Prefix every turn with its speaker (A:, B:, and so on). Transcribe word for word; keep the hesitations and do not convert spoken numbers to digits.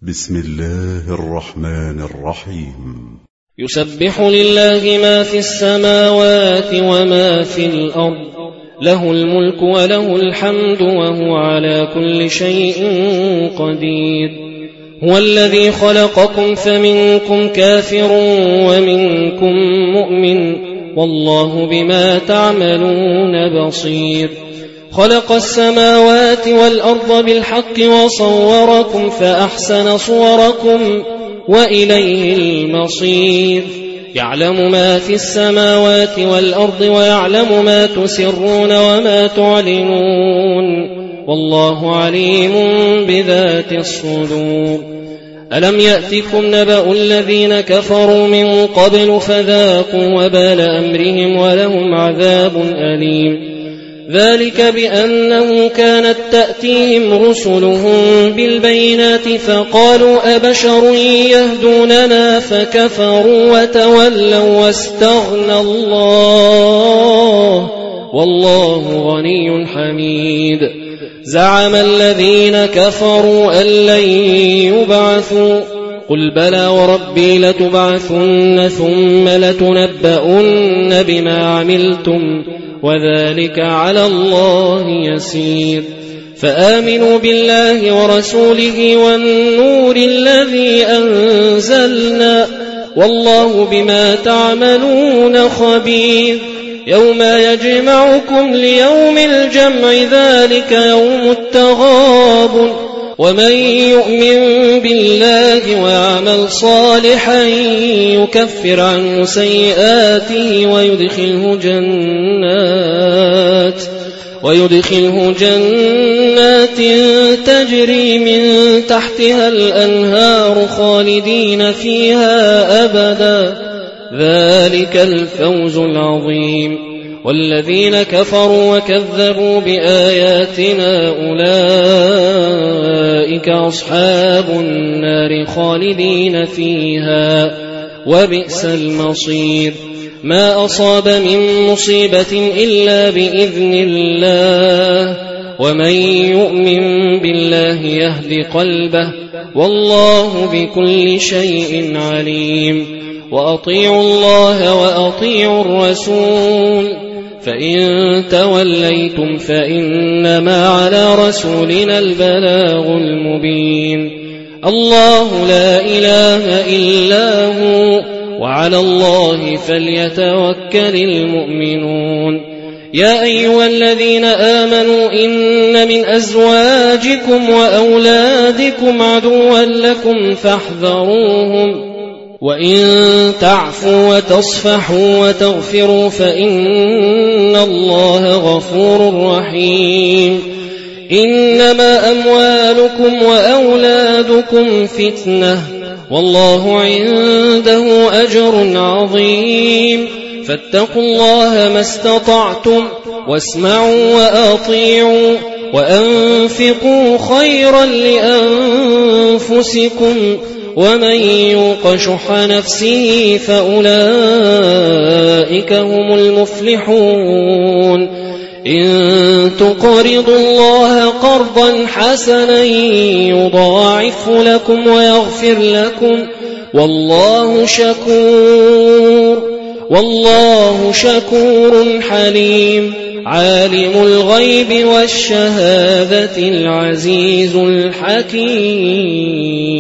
A: بسم الله الرحمن الرحيم.
B: يسبح لله ما في السماوات وما في الأرض، له الملك وله الحمد وهو على كل شيء قدير. هو الذي خلقكم فمنكم كافر ومنكم مؤمن، والله بما تعملون بصير. خلق السماوات والأرض بالحق وصوركم فأحسن صوركم وإليه المصير. يعلم ما في السماوات والأرض ويعلم ما تسرون وما تعلنون، والله عليم بذات الصدور. ألم يأتكم نبأ الذين كفروا من قبل فذاقوا وبال أمرهم ولهم عذاب أليم. ذلك بأنه كانت تأتيهم رسلهم بالبينات فقالوا أبشر يهدوننا فكفروا وتولوا واستغنى الله والله غني حميد. زعم الذين كفروا أن لن يبعثوا، قل بلى وربي لتبعثن ثم لتنبؤن بما عملتم وذلك على الله يسير. فآمنوا بالله ورسوله والنور الذي أنزلنا، والله بما تعملون خبير. يوم يجمعكم ليوم الجمع ذلك يوم التغابن، ومن يؤمن بالله ويعمل صالحا يكفر عنه سيئاته ويدخله جنات ويدخله جنات تجري من تحتها الأنهار خالدين فيها أبدا، ذلك الفوز العظيم. والذين كفروا وكذبوا بآياتنا أولئك أصحاب النار خالدين فيها وبئس المصير. ما أصاب من مصيبة إلا بإذن الله، ومن يؤمن بالله يهد قلبه، والله بكل شيء عليم. وأطيعوا الله وأطيعوا الرسول، فإن توليتم فإنما على رسولنا البلاغ المبين. الله لا إله إلا هو، وعلى الله فليتوكل المؤمنون. يا أيها الذين آمنوا إن من أزواجكم وأولادكم عدوا لكم فاحذروهم، وإن تعفوا وتصفحوا وتغفروا فإن الله غفور رحيم. إنما أموالكم وأولادكم فتنة، والله عنده أجر عظيم. فاتقوا الله ما استطعتم، واسمعوا وأطيعوا وأنفقوا خيرا لأنفسكم، ومن يوق شح نفسه فأولئك هم المفلحون. إن تقرضوا الله قرضا حسنا يضاعف لكم ويغفر لكم، والله شكور والله شكور حليم. عالم الغيب والشهادة العزيز الحكيم.